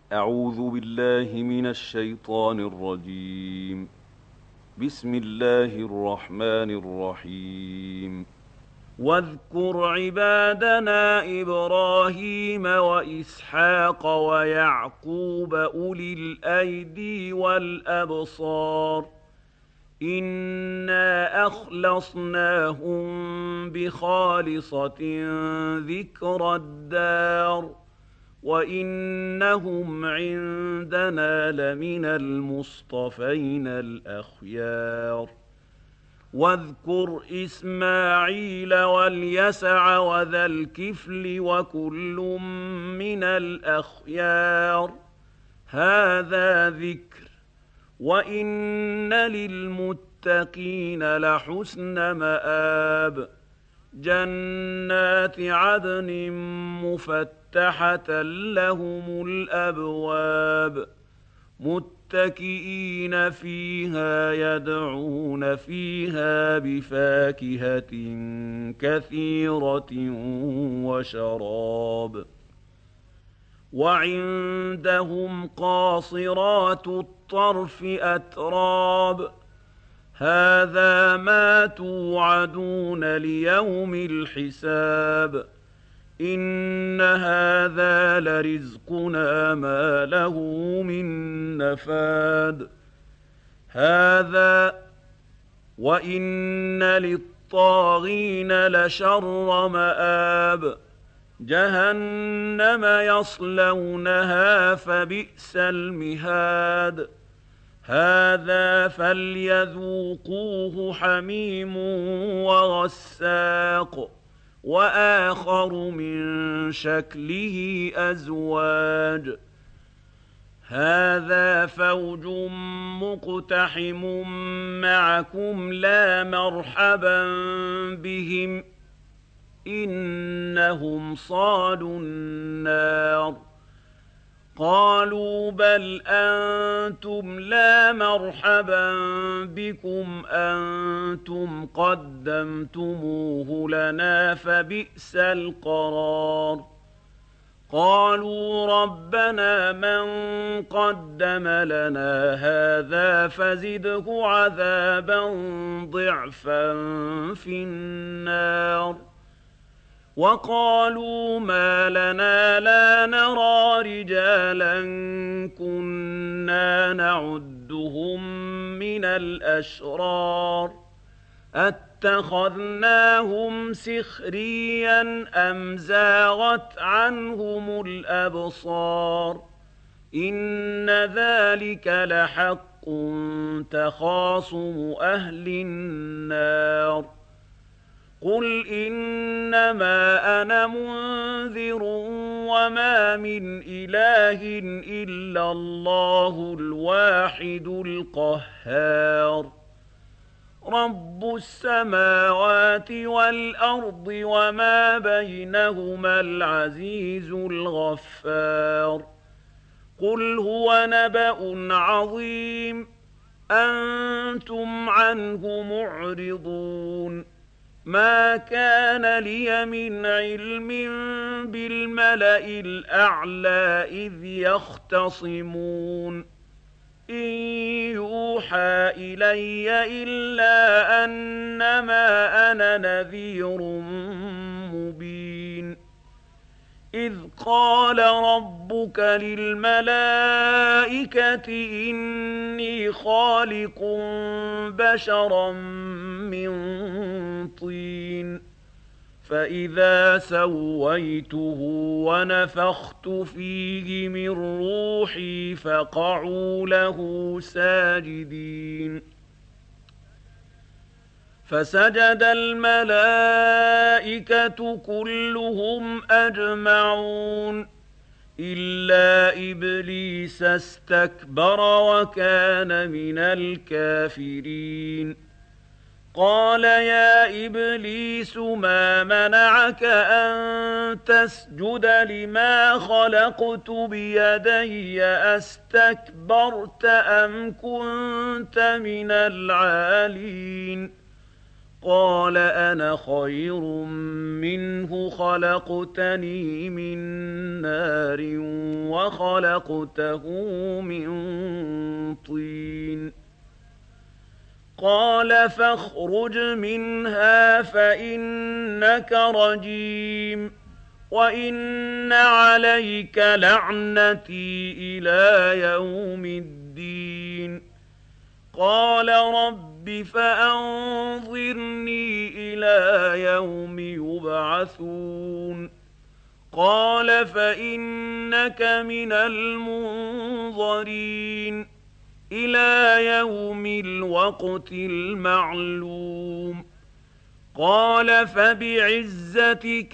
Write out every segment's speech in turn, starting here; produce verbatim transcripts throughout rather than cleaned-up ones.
أعوذ بالله من الشيطان الرجيم. بسم الله الرحمن الرحيم. واذكر عبادنا إبراهيم وإسحاق ويعقوب أولي الأيدي والأبصار إنا أخلصناهم بخالصة ذكر الدار وإنهم عندنا لمن المصطفين الأخيار. واذكر إسماعيل واليسع وذا الكفل وكل من الأخيار. هذا ذكر وإن للمتقين لحسن مآب. جنات عدن مفتحة لهم الأبواب متكئين فيها يدعون فيها بفاكهة كثيرة وشراب. وعندهم قاصرات الطرف أتراب. هذا ما توعدون ليوم الحساب. إن هذا لرزقنا ما له من نفاد. هذا وإن للطاغين لشر مآب. جهنم يصلونها فبئس المهاد. هذا فليذوقوه حميم وغساق وآخر من شكله أزواج. هذا فوج مقتحم معكم لا مرحبا بهم إنهم صالوا النار. قالوا بل أنتم لا مرحبا بكم أنتم قدمتموه لنا فبئس القرار. قالوا ربنا من قدم لنا هذا فزده عذابا ضعفا في النار. وقالوا ما لنا لا نرى رجالا كنا نعدهم من الأشرار أتخذناهم سخريا أم زاغت عنهم الأبصار. إن ذلك لحق تخاصم أهل النار. قل إنما أنا منذر وما من إله إلا الله الواحد القهار. رب السماوات والأرض وما بينهما العزيز الغفار. قل هو نبأ عظيم أنتم عنه معرضون. ما كان لي من علم بالملأ الأعلى إذ يختصمون. إن يوحى إلي إلا أنما أنا نذير مبين. إذ قال ربك للملائكة إني خالق بشرا من طين فإذا سويته ونفخت فيه من روحي فقعوا له ساجدين. فسجد الملائكة كلهم أجمعون إلا إبليس استكبر وكان من الكافرين. قال يا إبليس ما منعك أن تسجد لما خلقت بيدي أستكبرت أم كنت من العالين. قال أنا خير منه خلقتني من نار وخلقته من طين قال فاخرج منها فإنك رجيم وإن عليك لعنتي إلى يوم الدين قال رب فأنظرني إلى يوم يبعثون قال فإنك من المنظرين إلى يوم الوقت المعلوم قال فبعزتك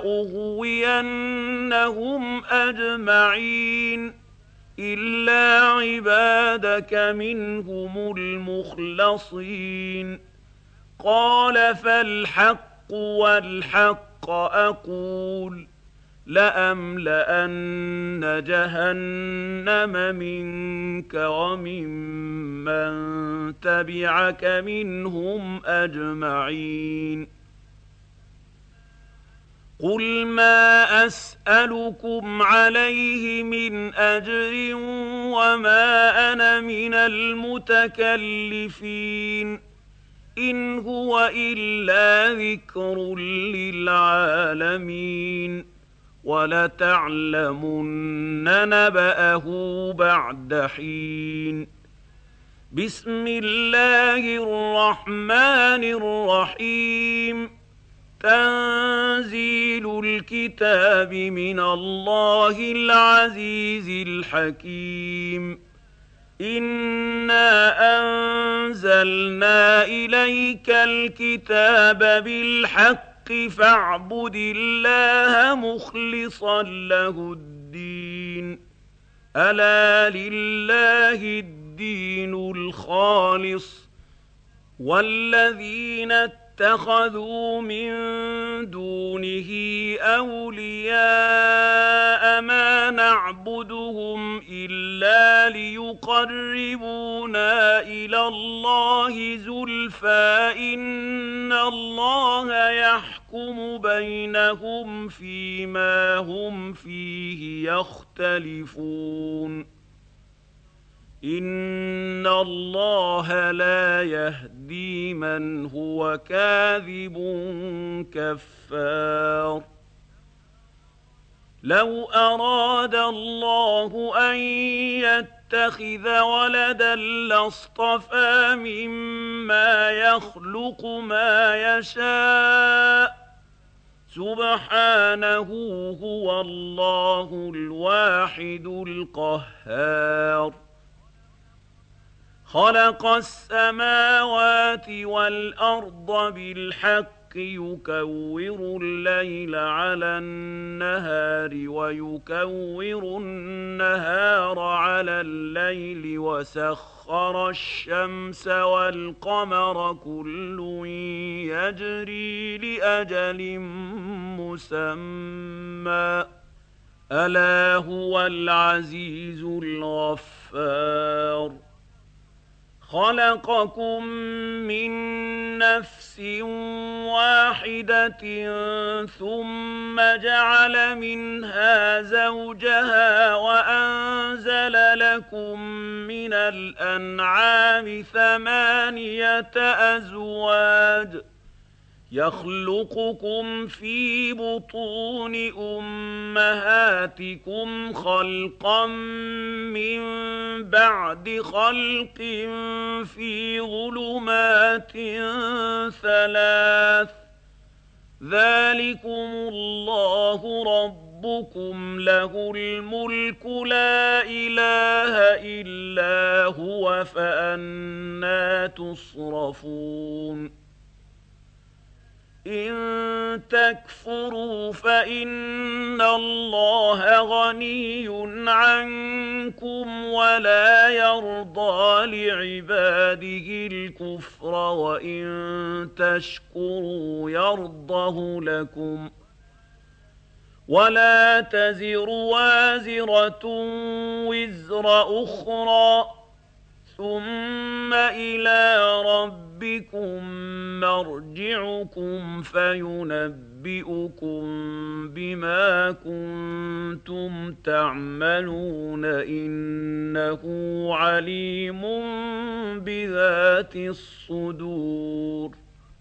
لأغوينهم أجمعين إلا عبادك منهم المخلصين قال فالحق والحق أقول لأملأن جهنم منك وممن تبعك منهم أجمعين قل ما أسألكم عليه من أجر وما أنا من المتكلفين إن هو إلا ذكر للعالمين ولتعلمن نبأه بعد حين بسم الله الرحمن الرحيم تنزيل الكتاب من الله العزيز الحكيم إنا أنزلنا إليك الكتاب بالحق فاعبد الله مخلصا له الدين ألا لله الدين الخالص والذين اتخذوا من دونه أولياء ما نعبدهم إلا ليقربونا إلى الله زلفى إن الله يحكم بينهم فيما هم فيه يختلفون إن الله لا يهدي من هو كاذب كفار لو أراد الله أن يتخذ ولدا لاصطفى مما يخلق ما يشاء سبحانه هو الله الواحد القهار خلق السماوات والأرض بالحق يكور الليل على النهار ويكور النهار على الليل وسخر الشمس والقمر كل يجري لأجل مسمى ألا هو العزيز الغفار خلقكم من نفس واحدة ثم جعل منها زوجها وأنزل لكم من الأنعام ثمانية أزواج يخلقكم في بطون أمهاتكم خلقا من بعد خلق في ظلمات ثلاث ذلكم الله ربكم له الملك لا إله إلا هو فأنى تصرفون إن تكفروا فإن الله غني عنكم ولا يرضى لعباده الكفر وإن تشكروا يرضه لكم ولا تزر وازرة وزر أخرى ثم إلى ربكم مرجعكم فينبئكم بما كنتم تعملون إنه عليم بذات الصدور.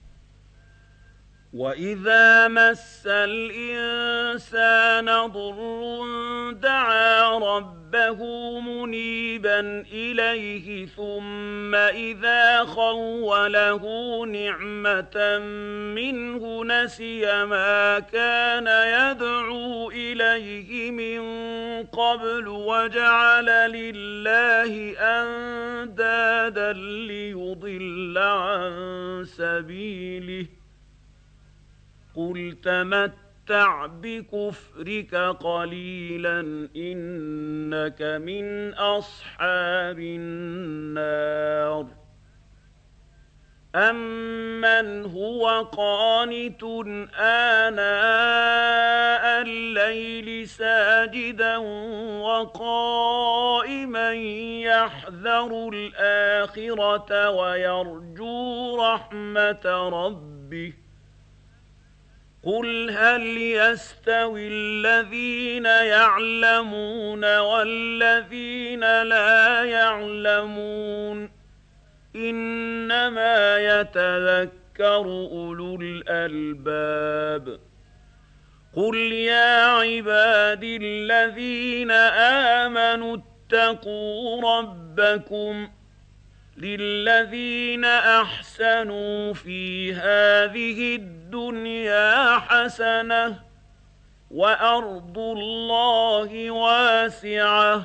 وإذا مس الإنسان ضر دعا ربه منيبا إليه ثم إذا خوله نعمة منه نسي ما كان يدعو إليه من قبل وجعل لله أندادا ليضل عن سبيله. قل تمتع بكفرك قليلا إنك من أصحاب النار. أمن هو قانت آناء الليل ساجدا وقائما يحذر الآخرة ويرجو رحمة ربه. قل هل يستوي الذين يعلمون والذين لا يعلمون إنما يتذكر أولو الألباب. قل يا عبادي الذين آمنوا اتقوا ربكم للذين أحسنوا في هذه الدنيا حسنة وأرض الله واسعة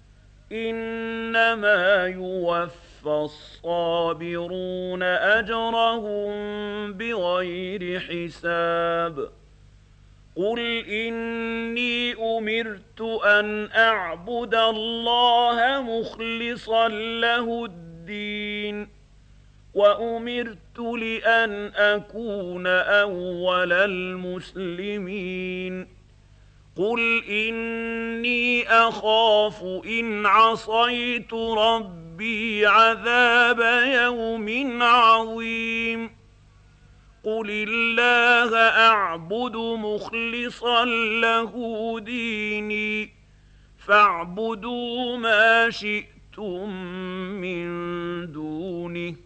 إنما يوفى الصابرون أجرهم بغير حساب. قل إني أمرت أن أعبد الله مخلصا له الدين وأمرت لأن أكون أول المسلمين. قل إني أخاف إن عصيت ربي عذاب يوم عظيم. قل الله أعبد مخلصا له ديني فاعبدوا ما شئتم من دونه.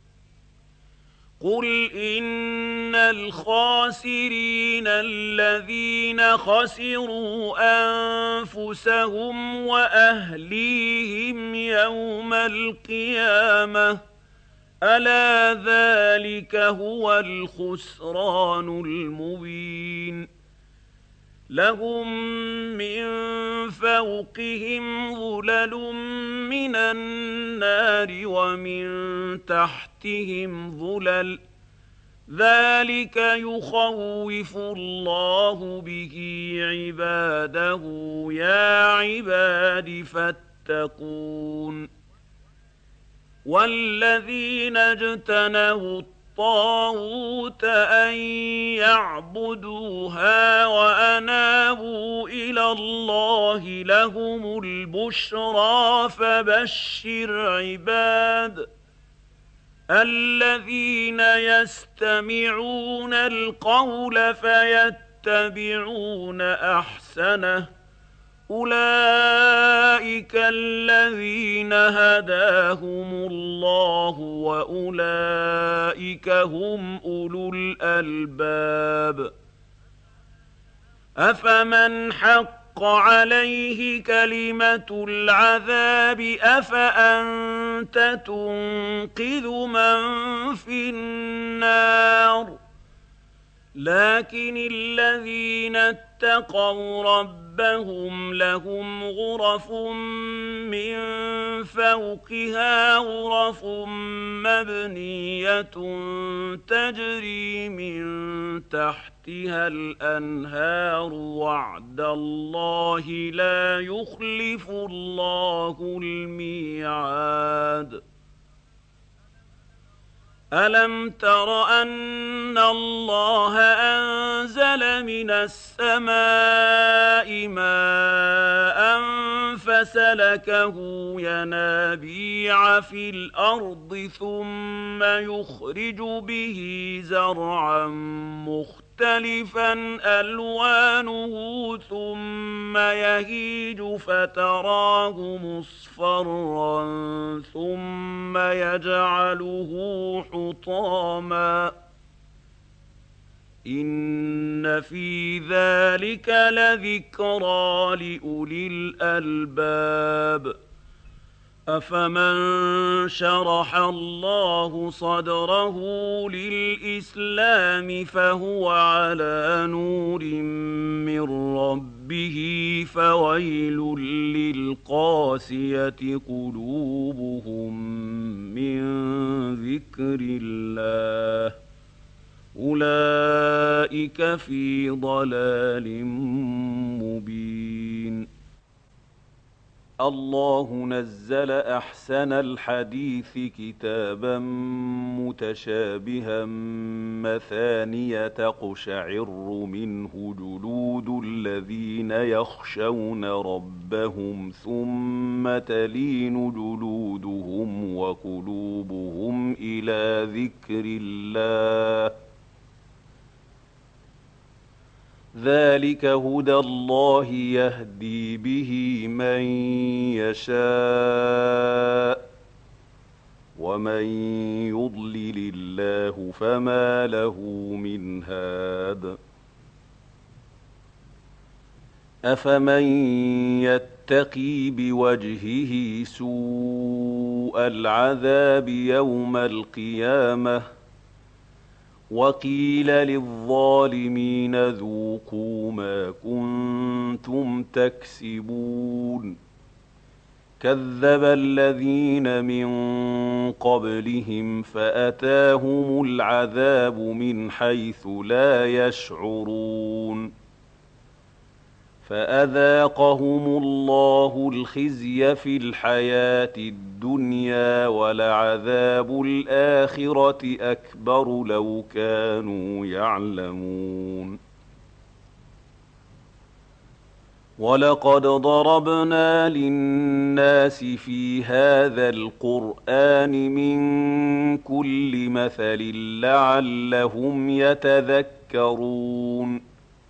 قل إن الخاسرين الذين خسروا أنفسهم وأهليهم يوم القيامة ألا ذلك هو الخسران المبين. لهم من فوقهم ظلل من النار ومن تحتهم ظلل ذلك يخوف الله به عباده يا عباد فاتقون. والذين اجتنبوا الطاغوت أن يعبدوها وأنابوا إلى الله لهم البشرى فبشر عباد الذين يستمعون القول فيتبعون أحسنه أولئك الذين هداهم الله وأولئك هم أولو الألباب. أفمن حق عليه كلمة العذاب أفأنت تنقذ من في النار. لكن الذين اتقوا ربهم لهم غرف من فوقها غرف مبنية تجري من تحتها الأنهار وعد الله لا يخلف الله الميعاد. ألم تر أن الله أنزل من السماء ماء فسلكه ينابيع في الأرض ثم يخرج به زرعا مختلفا ألوانه ثم يهيج فتراه مصفرا ثم يجعله حطاما إن في ذلك لذكرى لأولي الألباب أفمن شرح الله صدره للإسلام فهو على نور من ربه فويل للقاسية قلوبهم من ذكر الله أولئك في ضلال مبين. الله نزل أحسن الحديث كتابا متشابها مثانية تقشعر منه جلود الذين يخشون ربهم ثم تلين جلودهم وقلوبهم إلى ذكر الله ذلك هدى الله يهدي به من يشاء ومن يضلل الله فما له من هاد أفمن يتقي بوجهه سوء العذاب يوم القيامة وقيل للظالمين ذوقوا ما كنتم تكسبون كذب الذين من قبلهم فأتاهم العذاب من حيث لا يشعرون فأذاقهم الله الخزي في الحياة الدنيا ولعذاب الآخرة أكبر لو كانوا يعلمون ولقد ضربنا للناس في هذا القرآن من كل مثل لعلهم يتذكرون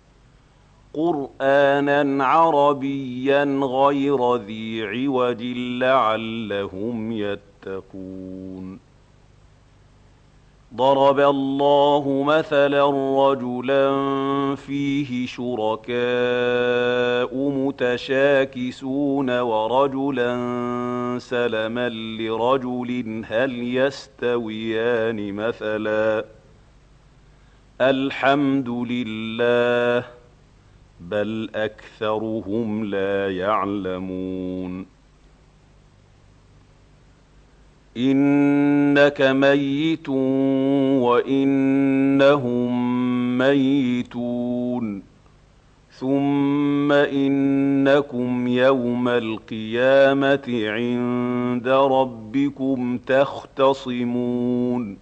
قرآنا عربيا غير ذي عوج لعلهم يتقون ضرب الله مثلا رجلا فيه شركاء متشاكسون ورجلا سلما لرجل هل يستويان مثلا الحمد لله بل أكثرهم لا يعلمون إنك ميت وإنهم ميتون ثم إنكم يوم القيامة عند ربكم تختصمون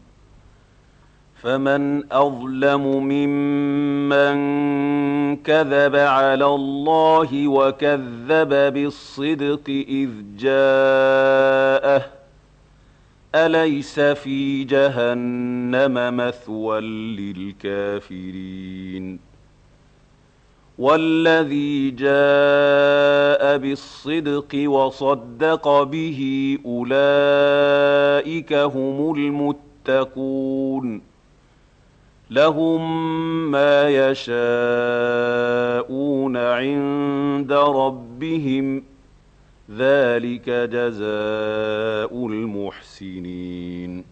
فمن أظلم ممن كذب على الله وكذب بالصدق إذ جاءه أليس في جهنم مثوى للكافرين والذي جاء بالصدق وصدق به أولئك هم المتقون لهم ما يشاءون عند ربهم ذلك جزاء المحسنين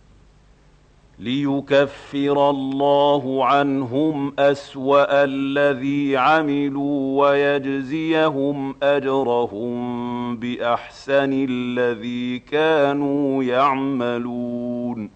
ليكفر الله عنهم أسوأ الذي عملوا ويجزيهم أجرهم بأحسن الذي كانوا يعملون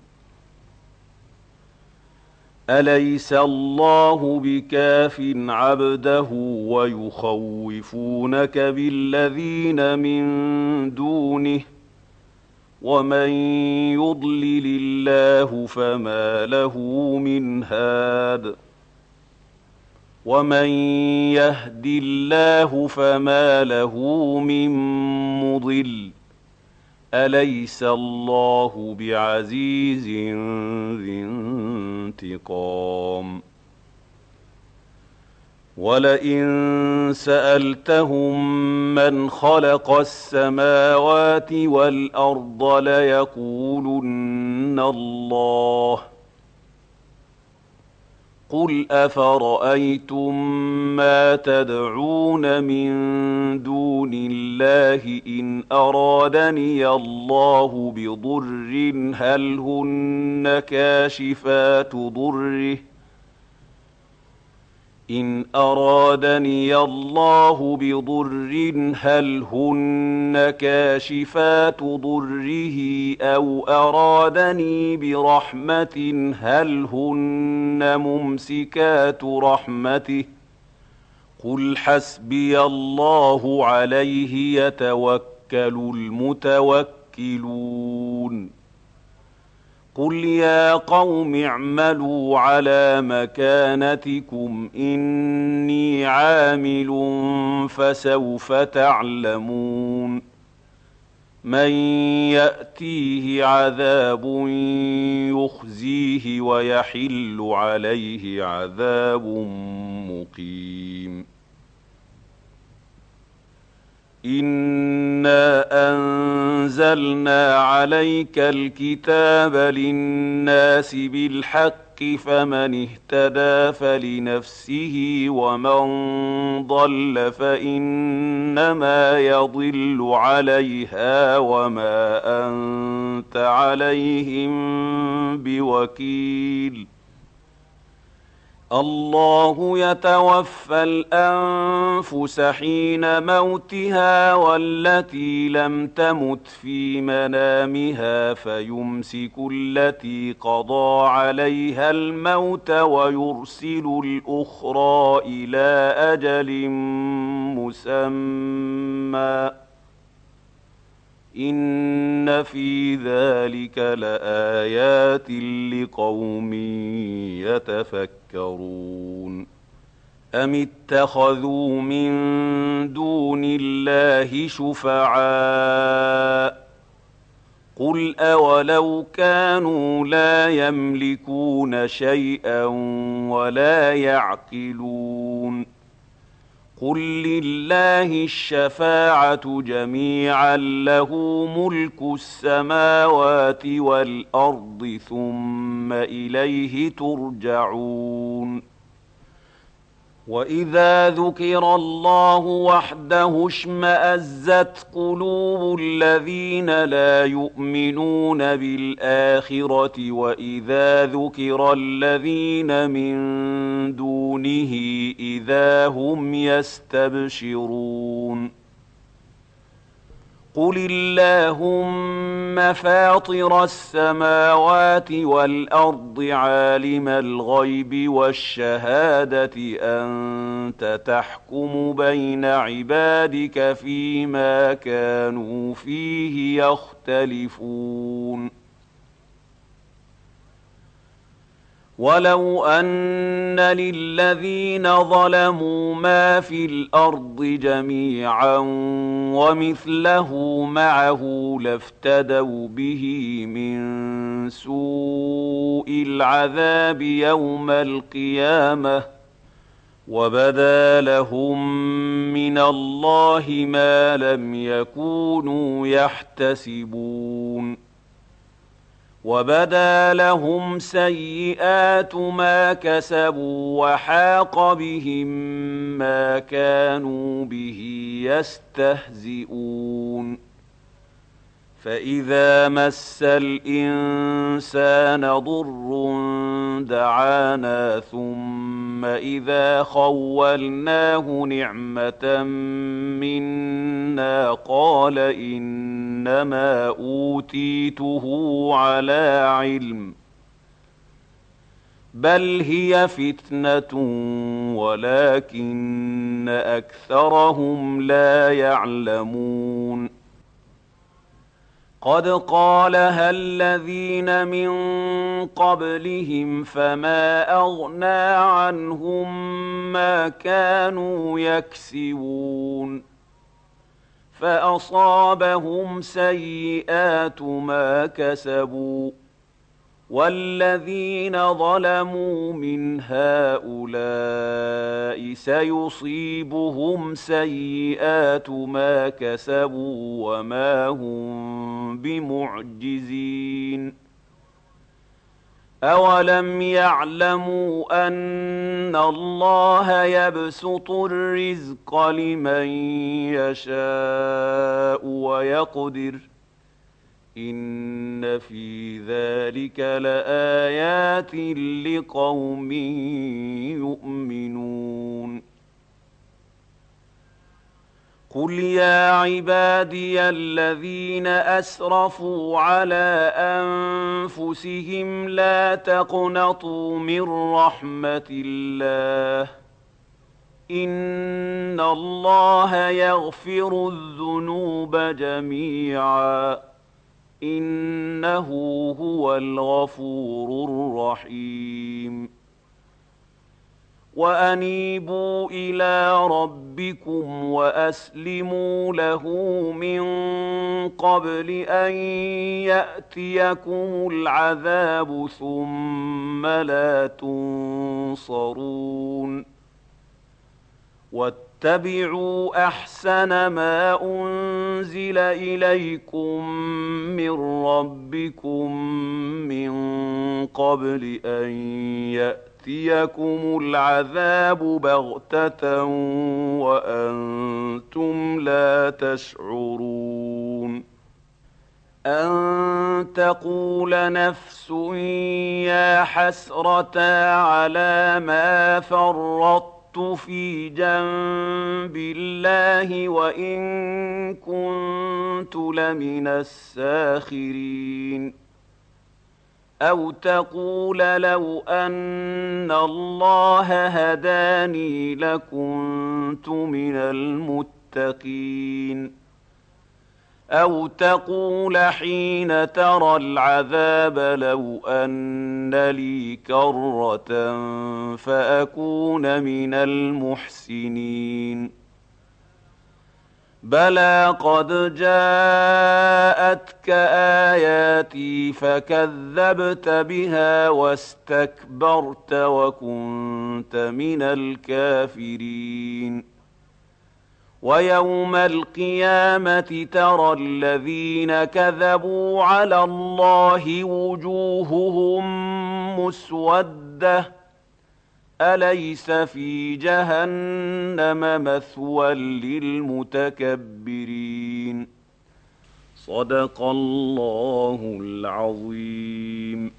أليس الله بكاف عبده ويخوفونك بالذين من دونه ومن يضلل الله فما له من هاد ومن يهد الله فما له من مضل أليس الله بعزيز ذي انتقام ولئن سألتهم من خلق السماوات والأرض ليقولن الله قل أفرأيتم ما تدعون من دون الله إن أرادني الله بضر هل هن كاشفات ضره إن أرادني الله بضر هل هن كاشفات ضره أو أرادني برحمة هل هن ممسكات رحمته قل حسبي الله عليه يتوكل المتوكلون قل يا قوم اعملوا على مكانتكم إني عامل فسوف تعلمون من يأتيه عذاب يخزيه ويحل عليه عذاب مقيم إنا أنزلنا عليك الكتاب للناس بالحق فمن اهتدى فلنفسه ومن ضل فإنما يضل عليها وما أنت عليهم بوكيل الله يتوفى الأنفس حين موتها والتي لم تمت في منامها فيمسك التي قضى عليها الموت ويرسل الأخرى إلى أجل مسمى إن في ذلك لآيات لقوم يتفكرون أم اتخذوا من دون الله شفعاء قل أولو كانوا لا يملكون شيئا ولا يعقلون قل لله الشفاعة جميعا له ملك السماوات والأرض ثم إليه ترجعون وإذا ذكر الله وحده اشمأزت قلوب الذين لا يؤمنون بالآخرة وإذا ذكر الذين من دونه إذا هم يستبشرون قل اللهم فاطر السماوات والأرض عالم الغيب والشهادة أنت تحكم بين عبادك فيما كانوا فيه يختلفون ولو أن للذين ظلموا ما في الأرض جميعا ومثله معه لافتدوا به من سوء العذاب يوم القيامة وبدا لهم من الله ما لم يكونوا يحتسبون وبدا لهم سيئات ما كسبوا وحاق بهم ما كانوا به يستهزئون فإذا مس الإنسان ضر دعانا ثم إذا خولناه نعمة منا قال إنما أوتيته على علم بل هي فتنة ولكن أكثرهم لا يعلمون قد قالها الذين من قبلهم فما أغنى عنهم ما كانوا يكسبون فأصابهم سيئات ما كسبوا والذين ظلموا من هؤلاء سيصيبهم سيئات ما كسبوا وما هم بمعجزين أولم يعلموا أن الله يبسط الرزق لمن يشاء ويقدر إن في ذلك لآيات لقوم يؤمنون قل يا عبادي الذين أسرفوا على أنفسهم لا تقنطوا من رحمة الله إن الله يغفر الذنوب جميعا إنه هو الغفور الرحيم وأنيبوا إلى ربكم وأسلموا له من قبل أن يأتيكم العذاب ثم لا تنصرون واتبعوا أحسن ما أنزل إليكم من ربكم من قبل أن يأتيكم العذاب بغتة وأنتم لا تشعرون أن تقول نفس يا حسرة على ما فرطت في جنب الله وإن كنت لمن الساخرين أو تقول لو أن الله هداني لكنت من المتقين أو تقول حين ترى العذاب لو أن لي كرة فأكون من المحسنين بلى قد جاءتك آياتي فكذبت بها واستكبرت وكنت من الكافرين ويوم القيامة ترى الذين كذبوا على الله وجوههم مسودة أليس في جهنم مثوى للمتكبرين صدق الله العظيم.